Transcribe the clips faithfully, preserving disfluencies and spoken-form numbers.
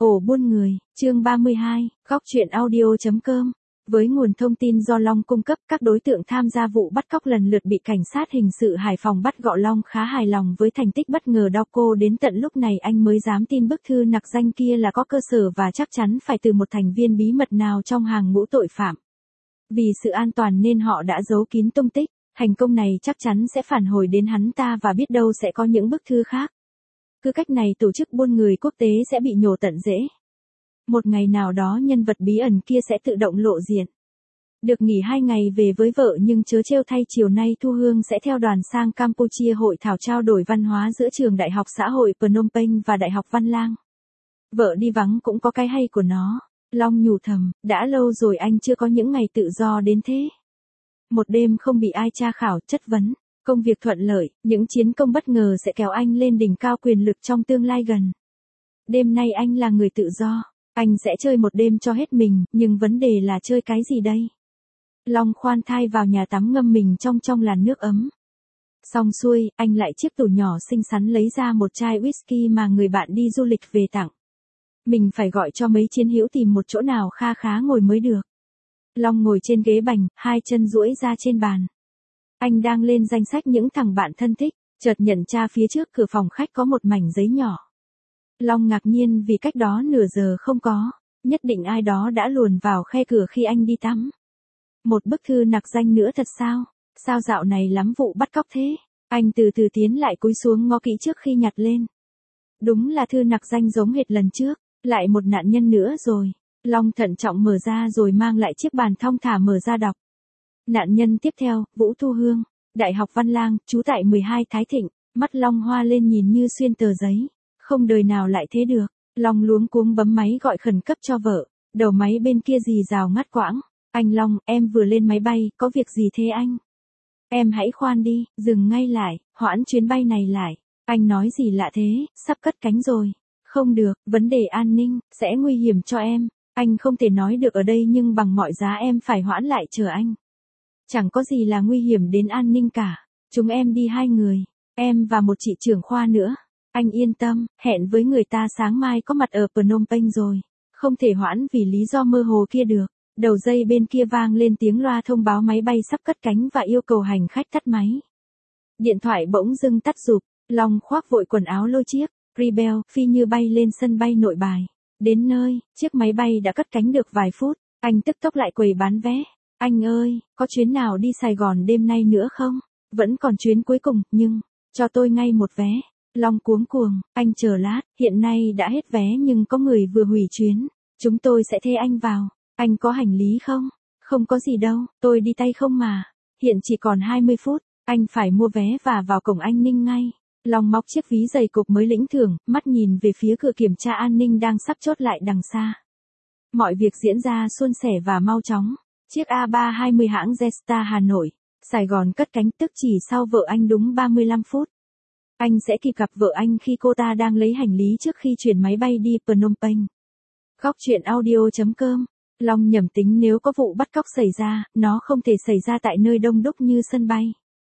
Ổ buôn người, chương ba mươi hai, góc truyện audio.com. Với nguồn thông tin do Long cung cấp, các đối tượng tham gia vụ bắt cóc lần lượt bị cảnh sát hình sự Hải Phòng bắt gọn. Long khá hài lòng với thành tích bất ngờ đó, cô đến tận lúc này anh mới dám tin bức thư nặc danh kia là có cơ sở và chắc chắn phải từ một thành viên bí mật nào trong hàng ngũ tội phạm. Vì sự an toàn nên họ đã giấu kín tung tích, thành công này chắc chắn sẽ phản hồi đến hắn ta và biết đâu sẽ có những bức thư khác. Cứ cách này tổ chức buôn người quốc tế sẽ bị nhổ tận rễ. Một ngày nào đó nhân vật bí ẩn kia sẽ tự động lộ diện. Được nghỉ hai ngày về với vợ nhưng chớ trêu thay, chiều nay Thu Hương sẽ theo đoàn sang Campuchia hội thảo trao đổi văn hóa giữa trường Đại học Xã hội Phnom Penh và Đại học Văn Lang. Vợ đi vắng cũng có cái hay của nó. Long nhủ thầm, đã lâu rồi anh chưa có những ngày tự do đến thế. Một đêm không bị ai tra khảo, chất vấn. Công việc thuận lợi, những chiến công bất ngờ sẽ kéo anh lên đỉnh cao quyền lực trong tương lai gần. Đêm nay anh là người tự do, anh sẽ chơi một đêm cho hết mình, nhưng vấn đề là chơi cái gì đây? Long khoan thai vào nhà tắm ngâm mình trong trong làn nước ấm. Xong xuôi, anh lại chiếc tủ nhỏ xinh xắn lấy ra một chai whisky mà người bạn đi du lịch về tặng. Mình phải gọi cho mấy chiến hữu tìm một chỗ nào kha khá ngồi mới được. Long ngồi trên ghế bành, hai chân duỗi ra trên bàn. Anh đang lên danh sách những thằng bạn thân thích, chợt nhận ra phía trước cửa phòng khách có một mảnh giấy nhỏ. Long ngạc nhiên vì cách đó nửa giờ không có, nhất định ai đó đã luồn vào khe cửa khi anh đi tắm. Một bức thư nặc danh nữa thật sao? Sao dạo này lắm vụ bắt cóc thế? Anh từ từ tiến lại cúi xuống ngó kỹ trước khi nhặt lên. Đúng là thư nặc danh giống hệt lần trước, lại một nạn nhân nữa rồi. Long thận trọng mở ra rồi mang lại chiếc bàn thong thả mở ra đọc. Nạn nhân tiếp theo, Vũ Thu Hương, Đại học Văn Lang, trú tại mười hai Thái Thịnh. Mắt Long hoa lên nhìn như xuyên tờ giấy. Không đời nào lại thế được. Long luống cuống bấm máy gọi khẩn cấp cho vợ. Đầu máy bên kia rì rào ngắt quãng. Anh Long, em vừa lên máy bay, có việc gì thế anh? Em hãy khoan đi, dừng ngay lại, hoãn chuyến bay này lại. Anh nói gì lạ thế, sắp cất cánh rồi. Không được, vấn đề an ninh, sẽ nguy hiểm cho em. Anh không thể nói được ở đây nhưng bằng mọi giá em phải hoãn lại chờ anh. Chẳng có gì là nguy hiểm đến an ninh cả. Chúng em đi hai người, em và một chị trưởng khoa nữa. Anh yên tâm, hẹn với người ta sáng mai có mặt ở Phnom Penh rồi. Không thể hoãn vì lý do mơ hồ kia được. Đầu dây bên kia vang lên tiếng loa thông báo máy bay sắp cất cánh và yêu cầu hành khách tắt máy. Điện thoại bỗng dưng tắt rụp. Long khoác vội quần áo lôi chiếc Rebel phi như bay lên sân bay Nội Bài. Đến nơi, chiếc máy bay đã cất cánh được vài phút. Anh tức tốc lại quầy bán vé. Anh ơi, có chuyến nào đi Sài Gòn đêm nay nữa không? Vẫn còn chuyến cuối cùng, nhưng, cho tôi ngay một vé. Long cuống cuồng, anh chờ lát, hiện nay đã hết vé nhưng có người vừa hủy chuyến. Chúng tôi sẽ thê anh vào. Anh có hành lý không? Không có gì đâu, tôi đi tay không mà. Hiện chỉ còn hai mươi phút, anh phải mua vé và vào cổng an ninh ngay. Long móc chiếc ví dày cộp mới lĩnh thưởng, mắt nhìn về phía cửa kiểm tra an ninh đang sắp chốt lại đằng xa. Mọi việc diễn ra suôn sẻ và mau chóng. Chiếc A ba hai mươi hãng Jetstar Hà Nội, Sài Gòn cất cánh tức chỉ sau vợ anh đúng ba mươi lăm phút. Anh sẽ kịp gặp vợ anh khi cô ta đang lấy hành lý trước khi chuyển máy bay đi Phnom Penh. Góc truyện audio.com. Long nhẩm tính nếu có vụ bắt cóc xảy ra, nó không thể xảy ra tại nơi đông đúc như sân bay.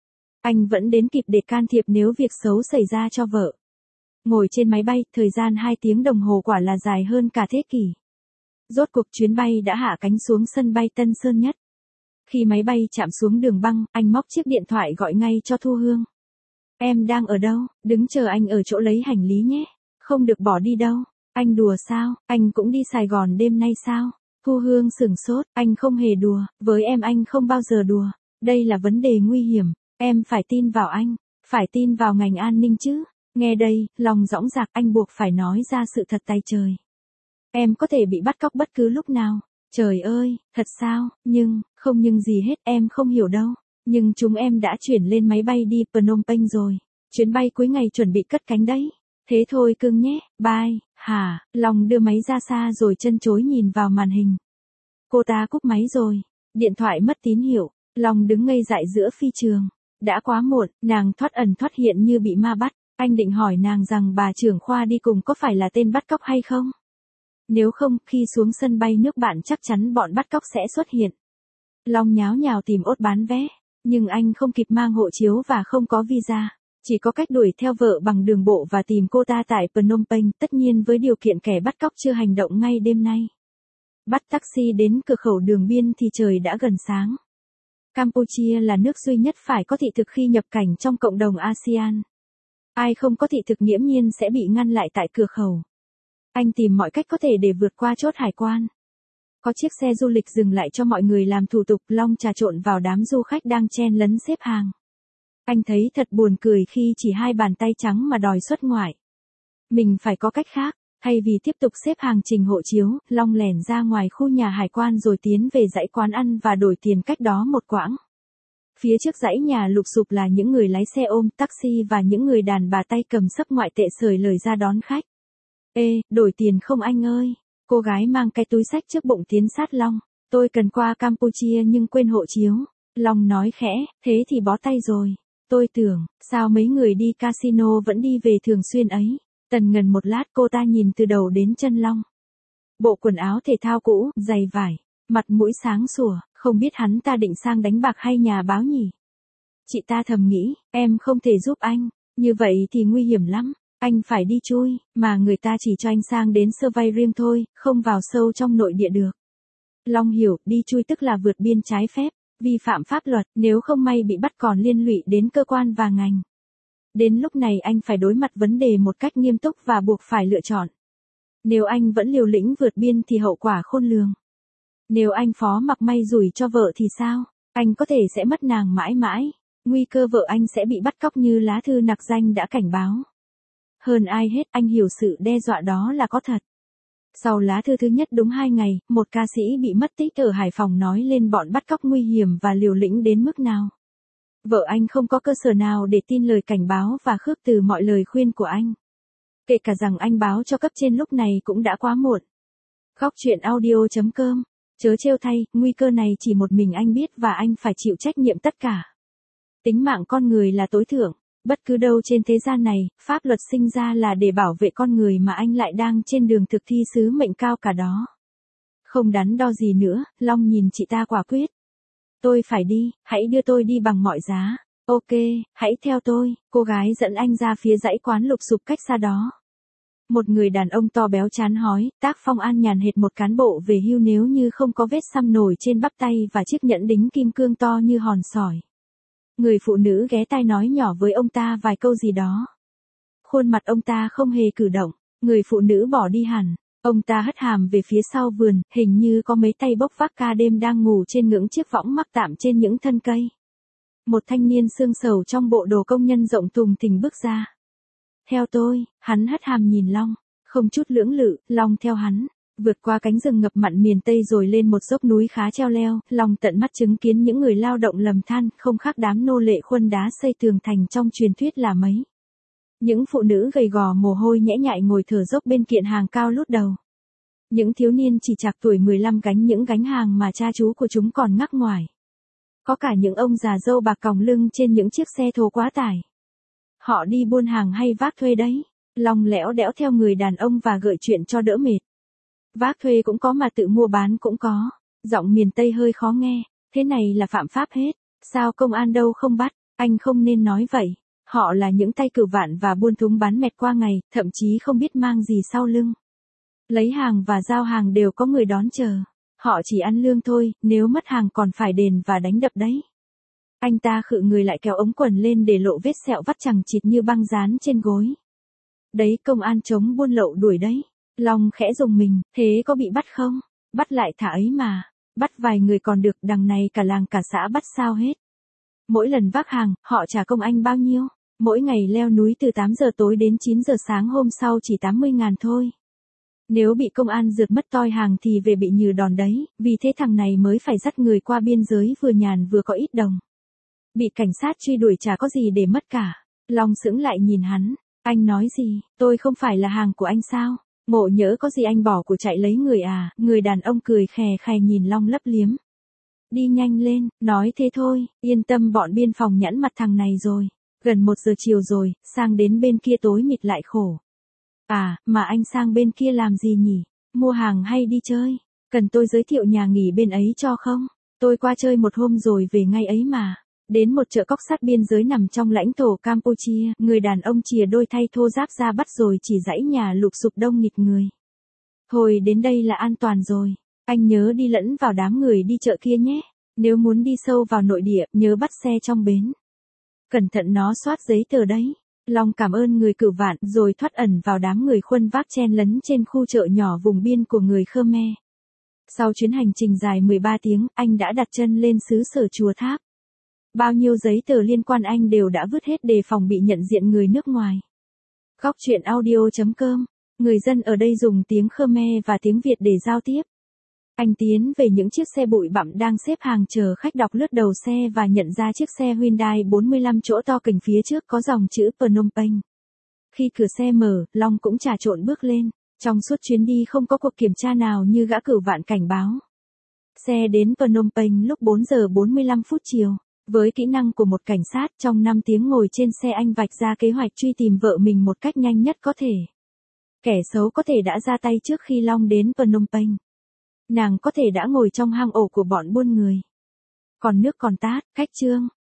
Anh vẫn đến kịp để can thiệp nếu việc xấu xảy ra cho vợ. Ngồi trên máy bay, thời gian hai tiếng đồng hồ quả là dài hơn cả thế kỷ. Rốt cuộc chuyến bay đã hạ cánh xuống sân bay Tân Sơn Nhất. Khi máy bay chạm xuống đường băng, anh móc chiếc điện thoại gọi ngay cho Thu Hương. Em đang ở đâu? Đứng chờ anh ở chỗ lấy hành lý nhé. Không được bỏ đi đâu. Anh đùa sao? Anh cũng đi Sài Gòn đêm nay sao? Thu Hương sửng sốt, anh không hề đùa, với em anh không bao giờ đùa. Đây là vấn đề nguy hiểm, em phải tin vào anh, phải tin vào ngành an ninh chứ. Nghe đây, lòng dõng dạc, anh buộc phải nói ra sự thật tay trời. Em có thể bị bắt cóc bất cứ lúc nào. Trời ơi, thật sao? Nhưng, không nhưng gì hết, em không hiểu đâu. Nhưng chúng em đã chuyển lên máy bay đi Phnom Penh rồi. Chuyến bay cuối ngày chuẩn bị cất cánh đấy. Thế thôi cưng nhé, bye. Hả? Long đưa máy ra xa rồi chân chối nhìn vào màn hình. Cô ta cúp máy rồi. Điện thoại mất tín hiệu. Long đứng ngây dại giữa phi trường. Đã quá muộn, nàng thoát ẩn thoát hiện như bị ma bắt. Anh định hỏi nàng rằng bà trưởng khoa đi cùng có phải là tên bắt cóc hay không? Nếu không, khi xuống sân bay nước bạn chắc chắn bọn bắt cóc sẽ xuất hiện. Long nháo nhào tìm ốt bán vé. Nhưng anh không kịp mang hộ chiếu và không có visa. Chỉ có cách đuổi theo vợ bằng đường bộ và tìm cô ta tại Phnom Penh, tất nhiên với điều kiện kẻ bắt cóc chưa hành động ngay đêm nay. Bắt taxi đến cửa khẩu đường biên thì trời đã gần sáng. Campuchia là nước duy nhất phải có thị thực khi nhập cảnh trong cộng đồng a sê an. Ai không có thị thực nghiễm nhiên sẽ bị ngăn lại tại cửa khẩu. Anh tìm mọi cách có thể để vượt qua chốt hải quan. Có chiếc xe du lịch dừng lại cho mọi người làm thủ tục, Long trà trộn vào đám du khách đang chen lấn xếp hàng. Anh thấy thật buồn cười khi chỉ hai bàn tay trắng mà đòi xuất ngoại. Mình phải có cách khác, thay vì tiếp tục xếp hàng trình hộ chiếu, Long lẻn ra ngoài khu nhà hải quan rồi tiến về dãy quán ăn và đổi tiền cách đó một quãng. Phía trước dãy nhà lụp xụp là những người lái xe ôm, taxi và những người đàn bà tay cầm xấp ngoại tệ sời lời ra đón khách. Ê, đổi tiền không anh ơi? Cô gái mang cái túi xách trước bụng tiến sát Long. Tôi cần qua Campuchia nhưng quên hộ chiếu. Long nói khẽ, thế thì bó tay rồi. Tôi tưởng, sao mấy người đi casino vẫn đi về thường xuyên ấy. Tần ngần một lát cô ta nhìn từ đầu đến chân Long. Bộ quần áo thể thao cũ, giày vải, mặt mũi sáng sủa, không biết hắn ta định sang đánh bạc hay nhà báo nhỉ. Chị ta thầm nghĩ, em không thể giúp anh, như vậy thì nguy hiểm lắm. Anh phải đi chui, mà người ta chỉ cho anh sang đến survey riêng thôi, không vào sâu trong nội địa được. Long hiểu, đi chui tức là vượt biên trái phép, vi phạm pháp luật, nếu không may bị bắt còn liên lụy đến cơ quan và ngành. Đến lúc này anh phải đối mặt vấn đề một cách nghiêm túc và buộc phải lựa chọn. Nếu anh vẫn liều lĩnh vượt biên thì hậu quả khôn lường. Nếu anh phó mặc may rủi cho vợ thì sao? Anh có thể sẽ mất nàng mãi mãi. Nguy cơ vợ anh sẽ bị bắt cóc như lá thư nặc danh đã cảnh báo. Hơn ai hết anh hiểu sự đe dọa đó là có thật. Sau lá thư thứ nhất đúng hai ngày, một ca sĩ bị mất tích ở Hải Phòng nói lên bọn bắt cóc nguy hiểm và liều lĩnh đến mức nào. Vợ anh không có cơ sở nào để tin lời cảnh báo và khước từ mọi lời khuyên của anh. Kể cả rằng anh báo cho cấp trên lúc này cũng đã quá muộn. Góc chuyện audio chấm com. Chớ trêu thay, nguy cơ này chỉ một mình anh biết và anh phải chịu trách nhiệm tất cả. Tính mạng con người là tối thượng. Bất cứ đâu trên thế gian này, pháp luật sinh ra là để bảo vệ con người mà anh lại đang trên đường thực thi sứ mệnh cao cả đó. Không đắn đo gì nữa, Long nhìn chị ta quả quyết. Tôi phải đi, hãy đưa tôi đi bằng mọi giá. Ok, hãy theo tôi, cô gái dẫn anh ra phía dãy quán lục xụp cách xa đó. Một người đàn ông to béo chán hói, tác phong an nhàn hệt một cán bộ về hưu nếu như không có vết xăm nổi trên bắp tay và chiếc nhẫn đính kim cương to như hòn sỏi. Người phụ nữ ghé tai nói nhỏ với ông ta vài câu gì đó. Khuôn mặt ông ta không hề cử động, người phụ nữ bỏ đi hẳn. Ông ta hất hàm về phía sau vườn, hình như có mấy tay bốc vác ca đêm đang ngủ trên ngưỡng chiếc võng mắc tạm trên những thân cây. Một thanh niên xương sầu trong bộ đồ công nhân rộng thùng thình bước ra. Theo tôi, hắn hất hàm nhìn Long, không chút lưỡng lự, Long theo hắn. Vượt qua cánh rừng ngập mặn miền Tây rồi lên một dốc núi khá treo leo, Long tận mắt chứng kiến những người lao động lầm than, không khác đám nô lệ khuân đá xây tường thành trong truyền thuyết là mấy. Những phụ nữ gầy gò mồ hôi nhễ nhại ngồi thở dốc bên kiện hàng cao lút đầu. Những thiếu niên chỉ chạc tuổi mười lăm gánh những gánh hàng mà cha chú của chúng còn ngắc ngoài. Có cả những ông già râu bạc còng lưng trên những chiếc xe thồ quá tải. Họ đi buôn hàng hay vác thuê đấy. Long lẽo đẽo theo người đàn ông và gợi chuyện cho đỡ mệt. Vác thuê cũng có mà tự mua bán cũng có. Giọng miền Tây hơi khó nghe. Thế này là phạm pháp hết. Sao công an đâu không bắt? Anh không nên nói vậy. Họ là những tay cừu vạn và buôn thúng bán mẹt qua ngày, thậm chí không biết mang gì sau lưng. Lấy hàng và giao hàng đều có người đón chờ. Họ chỉ ăn lương thôi, nếu mất hàng còn phải đền và đánh đập đấy. Anh ta khự người lại kéo ống quần lên để lộ vết sẹo vắt chằng chịt như băng dán trên gối. Đấy công an chống buôn lậu đuổi đấy. Long khẽ rùng mình, thế có bị bắt không? Bắt lại thả ấy mà. Bắt vài người còn được, đằng này cả làng cả xã bắt sao hết. Mỗi lần vác hàng, họ trả công anh bao nhiêu? Mỗi ngày leo núi từ tám giờ tối đến chín giờ sáng hôm sau chỉ tám mươi ngàn thôi. Nếu bị công an rượt mất toi hàng thì về bị nhừ đòn đấy, vì thế thằng này mới phải dắt người qua biên giới vừa nhàn vừa có ít đồng. Bị cảnh sát truy đuổi chả có gì để mất cả. Long sững lại nhìn hắn. Anh nói gì? Tôi không phải là hàng của anh sao? Ngộ nhỡ có gì anh bỏ của chạy lấy người à? Người đàn ông cười khè khè nhìn Long lấp liếm. Đi nhanh lên, nói thế thôi, yên tâm bọn biên phòng nhẵn mặt thằng này rồi. Gần một giờ chiều rồi, sang đến bên kia tối mịt lại khổ. À, mà anh sang bên kia làm gì nhỉ? Mua hàng hay đi chơi? Cần tôi giới thiệu nhà nghỉ bên ấy cho không? Tôi qua chơi một hôm rồi về ngay ấy mà. Đến một chợ cóc sát biên giới nằm trong lãnh thổ Campuchia, người đàn ông chìa đôi thay thô ráp ra bắt rồi chỉ dãy nhà lụp xụp đông nghịt người. Thôi đến đây là an toàn rồi. Anh nhớ đi lẫn vào đám người đi chợ kia nhé. Nếu muốn đi sâu vào nội địa, nhớ bắt xe trong bến. Cẩn thận nó soát giấy tờ đấy. Long cảm ơn người Cửu Vạn rồi thoát ẩn vào đám người khuân vác chen lấn trên khu chợ nhỏ vùng biên của người Khmer. Sau chuyến hành trình dài mười ba tiếng, anh đã đặt chân lên xứ sở Chùa Tháp. Bao nhiêu giấy tờ liên quan anh đều đã vứt hết đề phòng bị nhận diện người nước ngoài. Góc truyện audio chấm com. Người dân ở đây dùng tiếng Khmer và tiếng Việt để giao tiếp. Anh tiến về những chiếc xe bụi bặm đang xếp hàng chờ khách, đọc lướt đầu xe và nhận ra chiếc xe Hyundai bốn mươi lăm chỗ to kình phía trước có dòng chữ Phnom Penh. Khi cửa xe mở, Long cũng trà trộn bước lên. Trong suốt chuyến đi không có cuộc kiểm tra nào như gã Cửu Vạn cảnh báo. Xe đến Phnom Penh lúc bốn giờ bốn mươi lăm phút chiều. Với kỹ năng của một cảnh sát, trong năm tiếng ngồi trên xe anh vạch ra kế hoạch truy tìm vợ mình một cách nhanh nhất có thể. Kẻ xấu có thể đã ra tay trước khi Long đến Phnom Penh. Nàng có thể đã ngồi trong hang ổ của bọn buôn người. Còn nước còn tát, khách trương.